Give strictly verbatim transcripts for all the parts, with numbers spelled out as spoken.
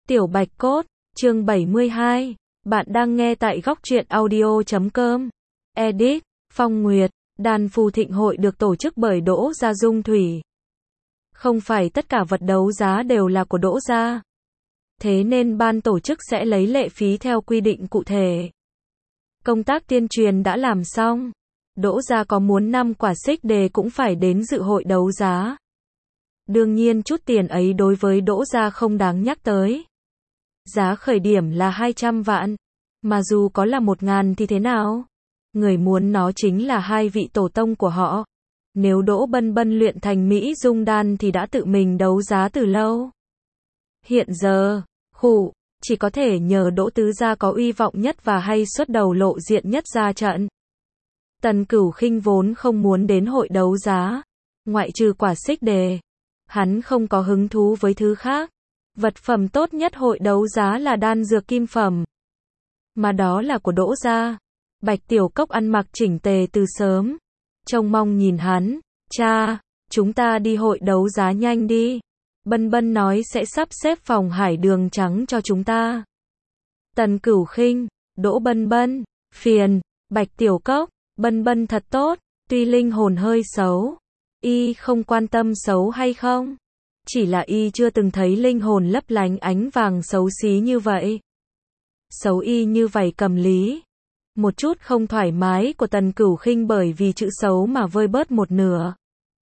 Tiểu Bạch Cốt, chương bảy mươi hai. Bạn đang nghe tại góc truyện audio chấm com. Edit, Phong Nguyệt, đàn phù thịnh hội được tổ chức bởi Đỗ Gia Dung Thủy. Không phải tất cả vật đấu giá đều là của Đỗ Gia. Thế nên ban tổ chức sẽ lấy lệ phí theo quy định cụ thể. Công tác tuyên truyền đã làm xong. Đỗ Gia có muốn năm quả xích đề cũng phải đến dự hội đấu giá. Đương nhiên chút tiền ấy đối với Đỗ Gia không đáng nhắc tới. Giá khởi điểm là hai trăm vạn. Mà dù có là một ngàn thì thế nào? Người muốn nó chính là hai vị tổ tông của họ. Nếu Đỗ Bân Bân luyện thành Mỹ Dung Đan thì đã tự mình đấu giá từ lâu. Hiện giờ, khụ, chỉ có thể nhờ Đỗ Tứ Gia có uy vọng nhất và hay xuất đầu lộ diện nhất ra trận. Tần Cửu Khinh vốn không muốn đến hội đấu giá. Ngoại trừ quả xích đề. Hắn không có hứng thú với thứ khác. Vật phẩm tốt nhất hội đấu giá là đan dược kim phẩm. Mà đó là của Đỗ Gia. Bạch Tiểu Cốc ăn mặc chỉnh tề từ sớm. Trông mong nhìn hắn. Cha, chúng ta đi hội đấu giá nhanh đi. Bân Bân nói sẽ sắp xếp phòng hải đường trắng cho chúng ta. Tần Cửu Khinh, Đỗ Bân Bân, phiền, Bạch Tiểu Cốc, Bân Bân thật tốt, tuy linh hồn hơi xấu. Y không quan tâm xấu hay không. Chỉ là y chưa từng thấy linh hồn lấp lánh ánh vàng xấu xí như vậy. Xấu y như vậy cầm lý. Một chút không thoải mái của Tần Cửu Khinh bởi vì chữ xấu mà vơi bớt một nửa.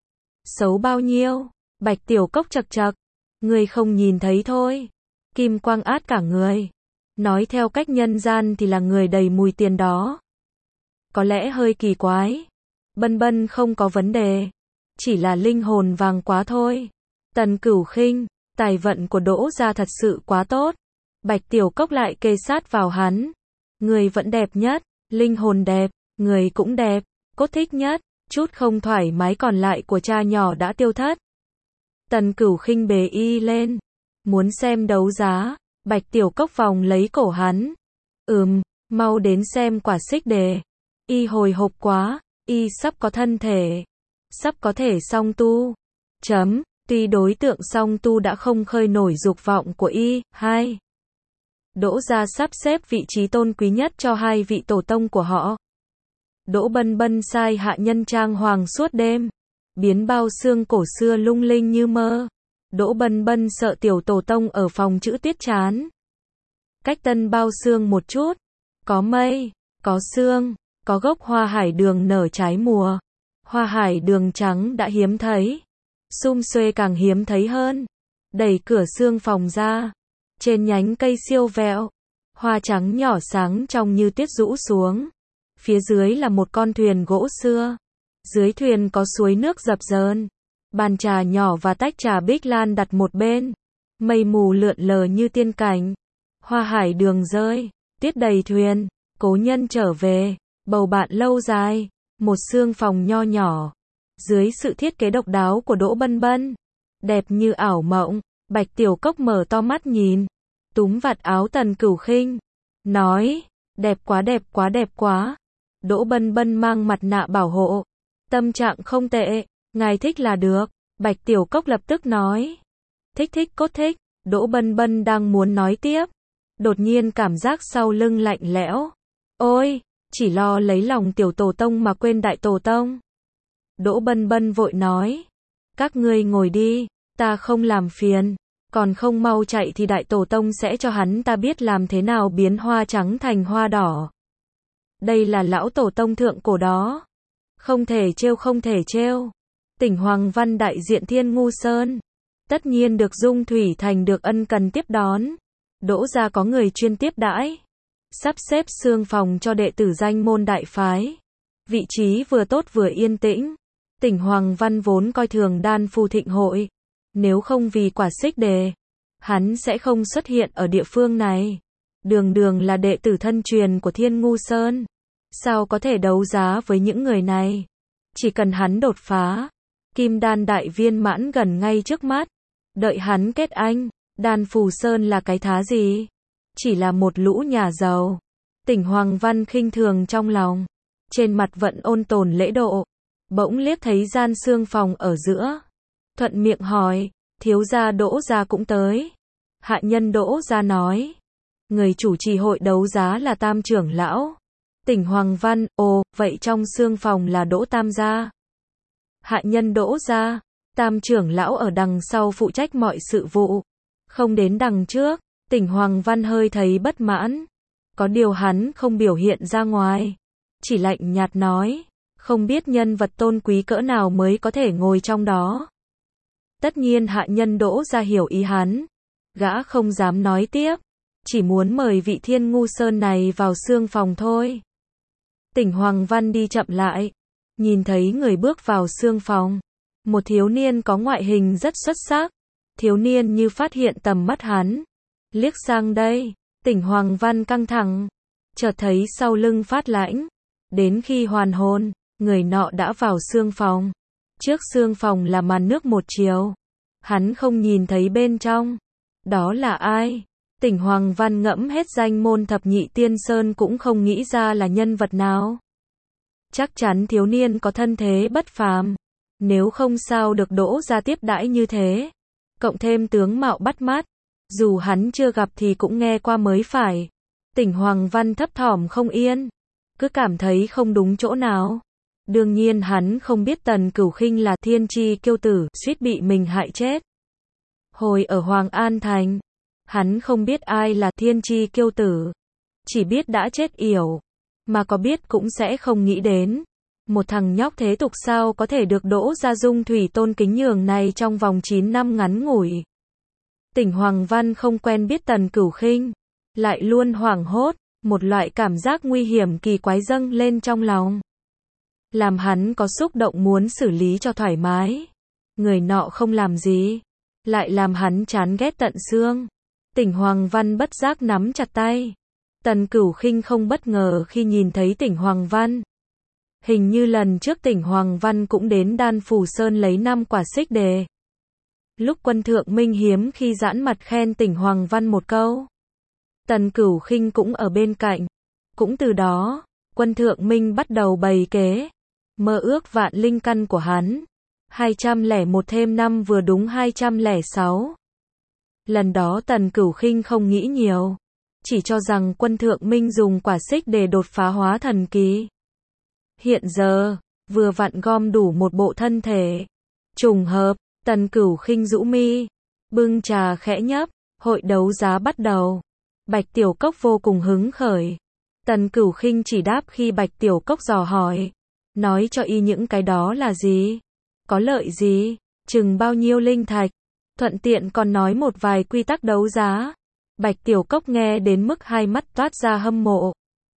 Xấu bao nhiêu? Bạch Tiểu Cốc chật chật. Người không nhìn thấy thôi. Kim quang át cả người. Nói theo cách nhân gian thì là người đầy mùi tiền đó. Có lẽ hơi kỳ quái. Bân Bân không có vấn đề. Chỉ là linh hồn vàng quá thôi. Tần Cửu Khinh, tài vận của Đỗ Gia thật sự quá tốt. Bạch Tiểu Cốc lại kề sát vào hắn. Người vẫn đẹp nhất, linh hồn đẹp, người cũng đẹp, cốt thích nhất, chút không thoải mái còn lại của cha nhỏ đã tiêu thất. Tần Cửu Khinh bế y lên. Muốn xem đấu giá, Bạch Tiểu Cốc vòng lấy cổ hắn. Ừm, mau đến xem quả xích đề. Y hồi hộp quá, y sắp có thân thể. Sắp có thể song tu. Chấm. Tuy đối tượng song tu đã không khơi nổi dục vọng của y. Hai. Đỗ Gia sắp xếp vị trí tôn quý nhất cho hai vị tổ tông của họ. Đỗ Bân Bân sai hạ nhân trang hoàng suốt đêm. Biến bao xương cổ xưa lung linh như mơ. Đỗ Bân Bân sợ tiểu tổ tông ở phòng chữ tiết chán. Cách tân bao xương một chút. Có mây, có sương, có gốc hoa hải đường nở trái mùa. Hoa hải đường trắng đã hiếm thấy. Sum xuê càng hiếm thấy hơn. Đẩy cửa xương phòng ra. Trên nhánh cây siêu vẹo. Hoa trắng nhỏ sáng trong như tiết rũ xuống. Phía dưới là một con thuyền gỗ xưa. Dưới thuyền có suối nước dập dờn. Bàn trà nhỏ và tách trà bích lan đặt một bên. Mây mù lượn lờ như tiên cảnh. Hoa hải đường rơi. Tiết đầy thuyền. Cố nhân trở về. Bầu bạn lâu dài. Một xương phòng nho nhỏ. Dưới sự thiết kế độc đáo của Đỗ Bân Bân. Đẹp như ảo mộng. Bạch Tiểu Cốc mở to mắt nhìn. Túm vạt áo Tần Cửu Khinh. Nói. Đẹp quá đẹp quá đẹp quá. Đỗ Bân Bân mang mặt nạ bảo hộ. Tâm trạng không tệ. Ngài thích là được. Bạch Tiểu Cốc lập tức nói. Thích thích cốt thích. Đỗ Bân Bân đang muốn nói tiếp. Đột nhiên cảm giác sau lưng lạnh lẽo. Ôi. Chỉ lo lấy lòng tiểu tổ tông mà quên đại tổ tông. Đỗ Bân Bân vội nói. Các ngươi ngồi đi. Ta không làm phiền. Còn không mau chạy thì đại tổ tông sẽ cho hắn ta biết làm thế nào biến hoa trắng thành hoa đỏ. Đây là lão tổ tông thượng cổ đó. Không thể trêu không thể trêu. Tỉnh Hoàng Văn đại diện Thiên Ngu Sơn. Tất nhiên được Dung Thủy Thành được ân cần tiếp đón. Đỗ Gia có người chuyên tiếp đãi. Sắp xếp xương phòng cho đệ tử danh môn đại phái. Vị trí vừa tốt vừa yên tĩnh. Tỉnh Hoàng Văn vốn coi thường đan phù thịnh hội. Nếu không vì quả xích đề, hắn sẽ không xuất hiện ở địa phương này. Đường đường là đệ tử thân truyền của Thiên Ngu Sơn. Sao có thể đấu giá với những người này? Chỉ cần hắn đột phá. Kim đan đại viên mãn gần ngay trước mắt. Đợi hắn kết anh. Đan phù sơn là cái thá gì? Chỉ là một lũ nhà giàu. Tỉnh Hoàng Văn khinh thường trong lòng. Trên mặt vẫn ôn tồn lễ độ. Bỗng liếc thấy gian xương phòng ở giữa. Thuận miệng hỏi. Thiếu gia Đỗ Gia cũng tới. Hạ nhân Đỗ Gia nói. Người chủ trì hội đấu giá là Tam trưởng lão. Tỉnh Hoàng Văn, ồ, vậy trong xương phòng là Đỗ Tam gia. Hạ nhân Đỗ Gia, Tam trưởng lão ở đằng sau phụ trách mọi sự vụ. Không đến đằng trước, Tỉnh Hoàng Văn hơi thấy bất mãn. Có điều hắn không biểu hiện ra ngoài. Chỉ lạnh nhạt nói, không biết nhân vật tôn quý cỡ nào mới có thể ngồi trong đó. Tất nhiên hạ nhân Đỗ Gia hiểu ý hắn. Gã không dám nói tiếp. Chỉ muốn mời vị Thiên Ngu Sơn này vào xương phòng thôi. Tỉnh Hoàng Văn đi chậm lại. Nhìn thấy người bước vào xương phòng. Một thiếu niên có ngoại hình rất xuất sắc. Thiếu niên như phát hiện tầm mắt hắn. Liếc sang đây. Tỉnh Hoàng Văn căng thẳng. Chợt thấy sau lưng phát lãnh. Đến khi hoàn hồn, người nọ đã vào xương phòng. Trước xương phòng là màn nước một chiều. Hắn không nhìn thấy bên trong. Đó là ai? Tỉnh Hoàng Văn ngẫm hết danh môn thập nhị tiên sơn cũng không nghĩ ra là nhân vật nào. Chắc chắn thiếu niên có thân thế bất phàm. Nếu không sao được Đỗ Gia tiếp đãi như thế. Cộng thêm tướng mạo bắt mắt. Dù hắn chưa gặp thì cũng nghe qua mới phải. Tỉnh Hoàng Văn thấp thỏm không yên. Cứ cảm thấy không đúng chỗ nào. Đương nhiên hắn không biết Tần Cửu Khinh là thiên chi kiêu tử, suýt bị mình hại chết. Hồi ở Hoàng An Thành, hắn không biết ai là thiên chi kiêu tử. Chỉ biết đã chết yểu. Mà có biết cũng sẽ không nghĩ đến. Một thằng nhóc thế tục sao có thể được Đỗ Gia Dung Thủy tôn kính nhường này trong vòng chín năm ngắn ngủi. Tỉnh Hoàng Văn không quen biết Tần Cửu Khinh. Lại luôn hoảng hốt. Một loại cảm giác nguy hiểm kỳ quái dâng lên trong lòng. Làm hắn có xúc động muốn xử lý cho thoải mái. Người nọ không làm gì. Lại làm hắn chán ghét tận xương. Tỉnh Hoàng Văn bất giác nắm chặt tay. Tần Cửu Khinh không bất ngờ khi nhìn thấy Tỉnh Hoàng Văn. Hình như lần trước Tỉnh Hoàng Văn cũng đến Đan Phủ Sơn lấy năm quả xích đề. Lúc Quân Thượng Minh hiếm khi giãn mặt khen Tỉnh Hoàng Văn một câu. Tần Cửu Khinh cũng ở bên cạnh. Cũng từ đó, Quân Thượng Minh bắt đầu bày kế. Mơ ước vạn linh căn của hắn. hai trăm lẻ một thêm năm vừa đúng hai trăm lẻ sáu. Lần đó Tần Cửu Khinh không nghĩ nhiều. Chỉ cho rằng Quân Thượng Minh dùng quả xích để đột phá hóa thần kỳ. Hiện giờ, vừa vặn gom đủ một bộ thân thể. Trùng hợp, Tần Cửu Khinh rũ mi. Bưng trà khẽ nhấp, hội đấu giá bắt đầu. Bạch Tiểu Cốc vô cùng hứng khởi. Tần Cửu Khinh chỉ đáp khi Bạch Tiểu Cốc dò hỏi. Nói cho y những cái đó là gì? Có lợi gì? Chừng bao nhiêu linh thạch? Thuận tiện còn nói một vài quy tắc đấu giá. Bạch Tiểu Cốc nghe đến mức hai mắt toát ra hâm mộ.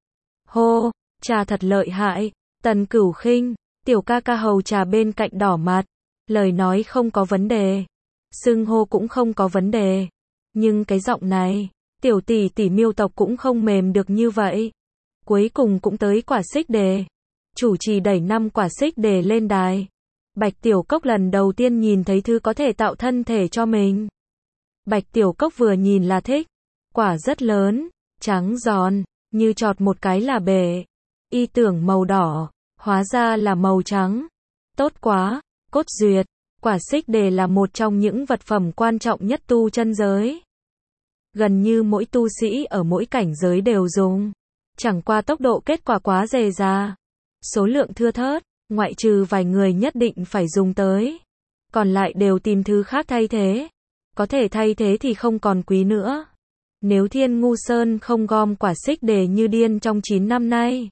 Hô, trà thật lợi hại. Tần Cửu Khinh, tiểu ca ca hầu trà bên cạnh đỏ mặt. Lời nói không có vấn đề. Xưng hô cũng không có vấn đề. Nhưng cái giọng này, tiểu tỷ tỷ Miêu tộc cũng không mềm được như vậy. Cuối cùng cũng tới quả xích đề. Chủ trì đẩy năm quả xích đề lên đài. Bạch Tiểu Cốc lần đầu tiên nhìn thấy thứ có thể tạo thân thể cho mình. Bạch Tiểu Cốc vừa nhìn là thích. Quả rất lớn, trắng giòn, như chọt một cái là bể. Y tưởng màu đỏ, hóa ra là màu trắng. Tốt quá, cốt duyệt. Quả xích đề là một trong những vật phẩm quan trọng nhất tu chân giới. Gần như mỗi tu sĩ ở mỗi cảnh giới đều dùng. Chẳng qua tốc độ kết quả quá dề dà. Số lượng thưa thớt, ngoại trừ vài người nhất định phải dùng tới. Còn lại đều tìm thứ khác thay thế. Có thể thay thế thì không còn quý nữa. Nếu Thiên Ngu Sơn không gom quả xích đề như điên trong chín năm nay,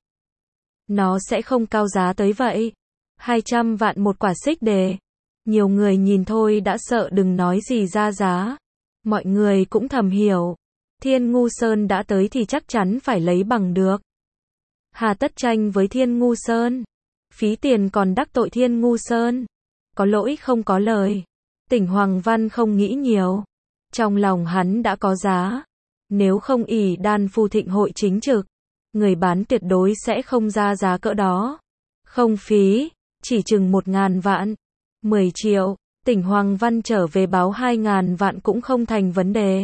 nó sẽ không cao giá tới vậy. hai trăm vạn một quả xích đề. Nhiều người nhìn thôi đã sợ đừng nói gì ra giá. Mọi người cũng thầm hiểu. Thiên Ngu Sơn đã tới thì chắc chắn phải lấy bằng được. Hà tất tranh với Thiên Ngu Sơn. Phí tiền còn đắc tội Thiên Ngu Sơn. Có lỗi không có lời. Tỉnh Hoàng Văn không nghĩ nhiều. Trong lòng hắn đã có giá. Nếu không ỷ Đan Phu Thịnh hội chính trực, người bán tuyệt đối sẽ không ra giá cỡ đó. Không phí, chỉ chừng một ngàn vạn. mười triệu, Tỉnh Hoàng Văn trở về báo hai ngàn vạn cũng không thành vấn đề.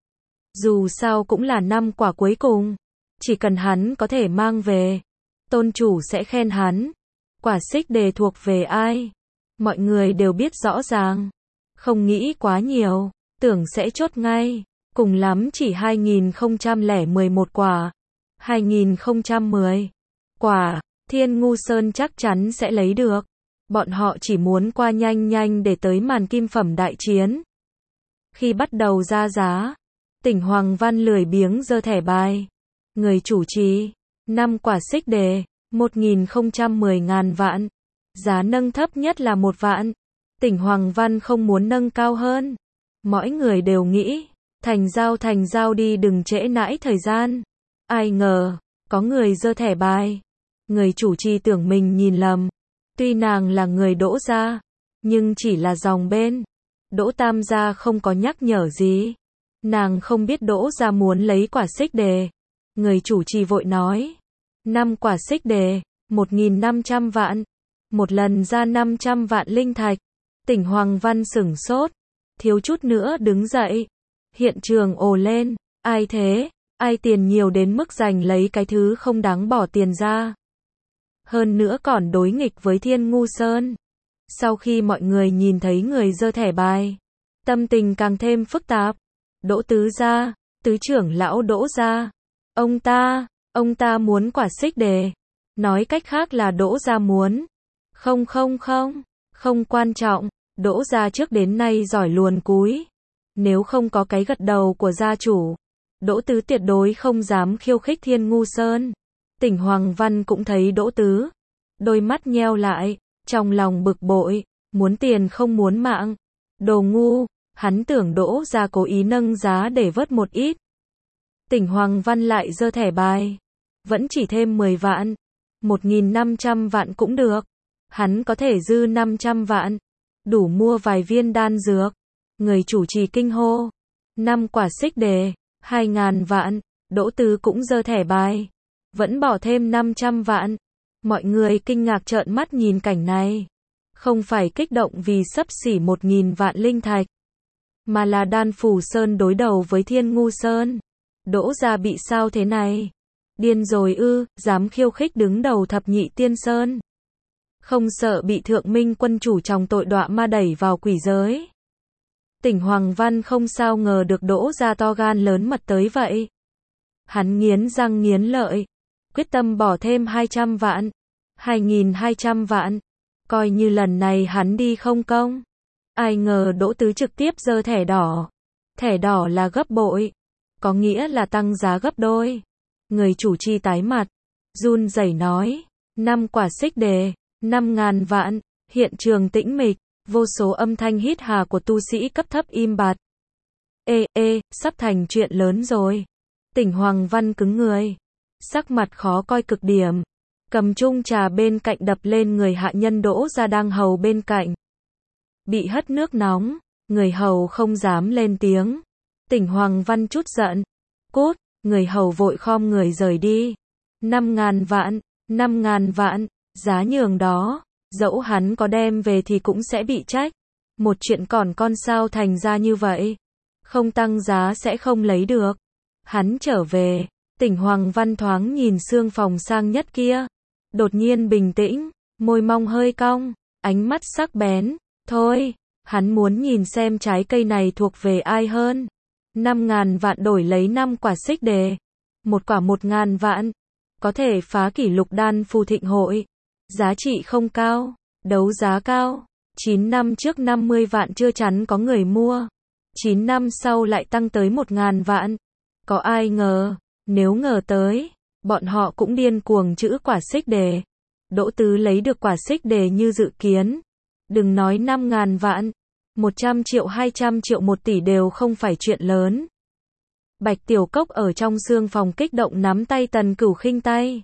Dù sao cũng là năm quả cuối cùng. Chỉ cần hắn có thể mang về, tôn chủ sẽ khen hắn. Quả xích đề thuộc về ai? Mọi người đều biết rõ ràng. Không nghĩ quá nhiều, tưởng sẽ chốt ngay. cùng lắm chỉ hai nghìn không trăm lẻ mười một quả, hai nghìn không trăm mười quả, Thiên Ngu Sơn chắc chắn sẽ lấy được. Bọn họ chỉ muốn qua nhanh nhanh để tới màn kim phẩm đại chiến. Khi bắt đầu ra giá, Tỉnh Hoàng Văn lười biếng giơ thẻ bài. Người chủ trì, năm quả xích đề, một nghìn không trăm mười ngàn vạn. Giá nâng thấp nhất là một vạn. Tỉnh Hoàng Văn không muốn nâng cao hơn. Mỗi người đều nghĩ, thành giao thành giao đi, đừng trễ nãi thời gian. Ai ngờ, có người giơ thẻ bài. Người chủ trì tưởng mình nhìn lầm. Tuy nàng là người Đỗ gia, nhưng chỉ là dòng bên. Đỗ Tam gia không có nhắc nhở gì. Nàng không biết Đỗ gia muốn lấy quả xích đề. Người chủ trì vội nói. Năm quả xích đề, một nghìn năm trăm vạn. Một lần ra năm trăm vạn linh thạch. Tỉnh Hoàng Văn sửng sốt. Thiếu chút nữa đứng dậy. Hiện trường ồ lên. Ai thế? Ai tiền nhiều đến mức giành lấy cái thứ không đáng bỏ tiền ra? Hơn nữa còn đối nghịch với Thiên Ngu Sơn. Sau khi mọi người nhìn thấy người giơ thẻ bài, tâm tình càng thêm phức tạp. Đỗ tứ gia, tứ trưởng lão Đỗ gia. Ông ta, ông ta muốn quả xích đề. Nói cách khác là Đỗ gia muốn. Không không không, không quan trọng. Đỗ gia trước đến nay giỏi luồn cúi. Nếu không có cái gật đầu của gia chủ, Đỗ tứ tuyệt đối không dám khiêu khích Thiên Ngu Sơn. Tỉnh Hoàng Văn cũng thấy Đỗ tứ. Đôi mắt nheo lại, trong lòng bực bội, muốn tiền không muốn mạng. Đồ ngu, hắn tưởng Đỗ gia cố ý nâng giá để vớt một ít. Tỉnh Hoàng Văn lại giơ thẻ bài. Vẫn chỉ thêm mười vạn. một nghìn năm trăm vạn cũng được. Hắn có thể dư năm trăm vạn. Đủ mua vài viên đan dược. Người chủ trì kinh hô. Năm quả xích đề, hai ngàn vạn. Đỗ tứ cũng giơ thẻ bài. Vẫn bỏ thêm năm trăm vạn. Mọi người kinh ngạc trợn mắt nhìn cảnh này. Không phải kích động vì xấp xỉ một nghìn vạn linh thạch, mà là Đan Phủ Sơn đối đầu với Thiên Ngu Sơn. Đỗ gia bị sao thế này? Điên rồi ư, dám khiêu khích đứng đầu thập nhị tiên sơn. Không sợ bị Thượng Minh quân chủ trọng tội đọa ma đẩy vào quỷ giới. Tỉnh Hoàng Văn không sao ngờ được Đỗ gia to gan lớn mật tới vậy. Hắn nghiến răng nghiến lợi, quyết tâm bỏ thêm hai trăm vạn, hai nghìn hai trăm vạn, coi như lần này hắn đi không công. Ai ngờ Đỗ tứ trực tiếp giơ thẻ đỏ. Thẻ đỏ là gấp bội, có nghĩa là tăng giá gấp đôi. Người chủ trì tái mặt, run rẩy nói, năm quả xích đề, năm ngàn vạn. Hiện trường tĩnh mịch, vô số âm thanh hít hà của tu sĩ cấp thấp im bặt. Ê ê, sắp thành chuyện lớn rồi. Tỉnh Hoàng Văn cứng người, sắc mặt khó coi cực điểm, cầm chung trà bên cạnh đập lên người hạ nhân Đỗ gia đang hầu bên cạnh. Bị hất nước nóng, người hầu không dám lên tiếng. Tỉnh Hoàng Văn chút giận, cút, người hầu vội khom người rời đi. Năm ngàn vạn, năm ngàn vạn, giá nhường đó, dẫu hắn có đem về thì cũng sẽ bị trách. Một chuyện còn con sao thành ra như vậy, không tăng giá sẽ không lấy được. Hắn trở về, Tỉnh Hoàng Văn thoáng nhìn xương phòng sang nhất kia, đột nhiên bình tĩnh, môi mong hơi cong, ánh mắt sắc bén. Thôi, hắn muốn nhìn xem trái cây này thuộc về ai hơn. Năm ngàn vạn đổi lấy năm quả xích đề, một quả một ngàn vạn, có thể phá kỷ lục Đan Phù Thịnh Hội. Giá trị không cao, đấu giá cao. Chín năm trước năm mươi vạn chưa chắn có người mua. Chín năm sau lại tăng tới một ngàn vạn. Có ai ngờ, nếu ngờ tới, bọn họ cũng điên cuồng chữ quả xích đề. Đỗ tứ lấy được quả xích đề như dự kiến. Đừng nói năm ngàn vạn, một trăm triệu hai trăm triệu một tỷ đều không phải chuyện lớn. Bạch Tiểu Cốc ở trong xương phòng kích động nắm tay Tần Cửu Khinh tay.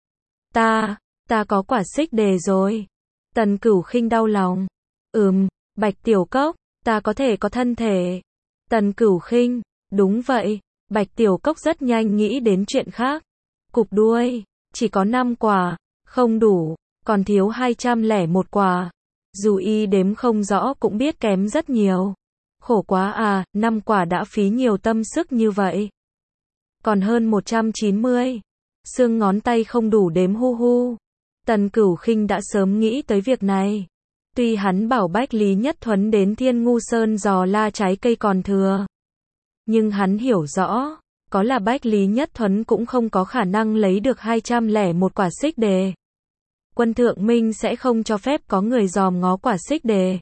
Ta, ta có quả xích đề rồi. Tần Cửu Khinh đau lòng. Ừm, Bạch Tiểu Cốc, ta có thể có thân thể. Tần Cửu Khinh, đúng vậy. Bạch Tiểu Cốc rất nhanh nghĩ đến chuyện khác. Cục đuôi, chỉ có năm quả, không đủ, còn thiếu hai trăm lẻ một quả. Dù y đếm không rõ cũng biết kém rất nhiều. Khổ quá à, năm quả đã phí nhiều tâm sức như vậy. Còn hơn một trăm chín mươi. Xương ngón tay không đủ đếm hu hu. Tần Cửu Khinh đã sớm nghĩ tới việc này. Tuy hắn bảo Bách Lý Nhất Thuấn đến Thiên Ngu Sơn dò la trái cây còn thừa. Nhưng hắn hiểu rõ, có là Bách Lý Nhất Thuấn cũng không có khả năng lấy được hai trăm lẻ một quả xích đề. Quân Thượng Minh sẽ không cho phép có người dòm ngó quả xích đề.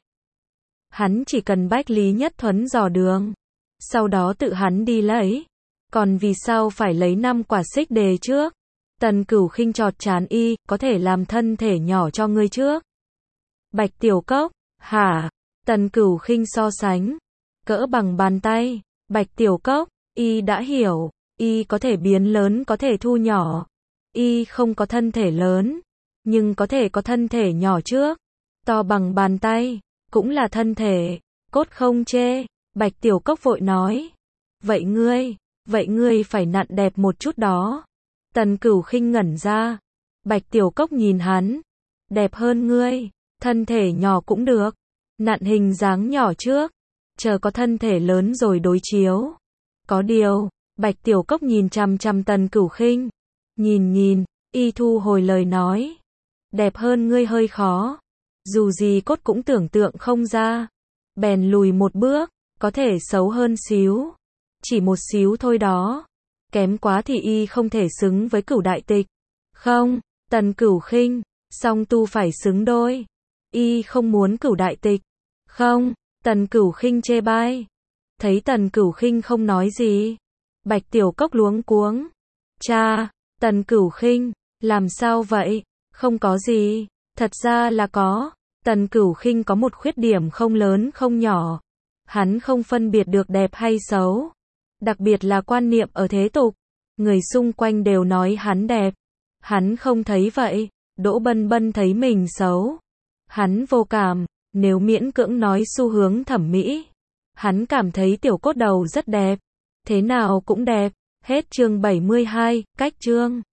Hắn chỉ cần Bách Lý Nhất Thuấn dò đường, sau đó tự hắn đi lấy. Còn vì sao phải lấy năm quả xích đề trước? Tần Cửu Khinh chọt chán y, có thể làm thân thể nhỏ cho ngươi trước. Bạch Tiểu Cốc, hả? Tần Cửu Khinh so sánh, cỡ bằng bàn tay. Bạch Tiểu Cốc, y đã hiểu, y có thể biến lớn có thể thu nhỏ. Y không có thân thể lớn, nhưng có thể có thân thể nhỏ trước. To bằng bàn tay, cũng là thân thể, cốt không chê. Bạch Tiểu Cốc vội nói. Vậy ngươi, vậy ngươi phải nặn đẹp một chút đó. Tần Cửu Khinh ngẩn ra. Bạch Tiểu Cốc nhìn hắn. Đẹp hơn ngươi, thân thể nhỏ cũng được. Nặn hình dáng nhỏ trước, chờ có thân thể lớn rồi đối chiếu. Có điều, Bạch Tiểu Cốc nhìn chằm chằm Tần Cửu Khinh. Nhìn nhìn, y thu hồi lời nói. Đẹp hơn ngươi hơi khó. Dù gì cốt cũng tưởng tượng không ra. Bèn lùi một bước, có thể xấu hơn xíu. Chỉ một xíu thôi đó. Kém quá thì y không thể xứng với Cửu đại tịch. Không, Tần Cửu Khinh, song tu phải xứng đôi. Y không muốn Cửu đại tịch. Không, Tần Cửu Khinh chê bai. Thấy Tần Cửu Khinh không nói gì, Bạch Tiểu Cốc luống cuống. Cha, Tần Cửu Khinh, làm sao vậy? Không có gì, thật ra là có. Tần Cửu Khinh có một khuyết điểm không lớn không nhỏ. Hắn không phân biệt được đẹp hay xấu. Đặc biệt là quan niệm ở thế tục. Người xung quanh đều nói hắn đẹp. Hắn không thấy vậy. Đỗ Bân Bân thấy mình xấu. Hắn vô cảm. Nếu miễn cưỡng nói xu hướng thẩm mỹ, hắn cảm thấy tiểu cốt đầu rất đẹp. Thế nào cũng đẹp. Hết chương bảy mươi hai, cách chương.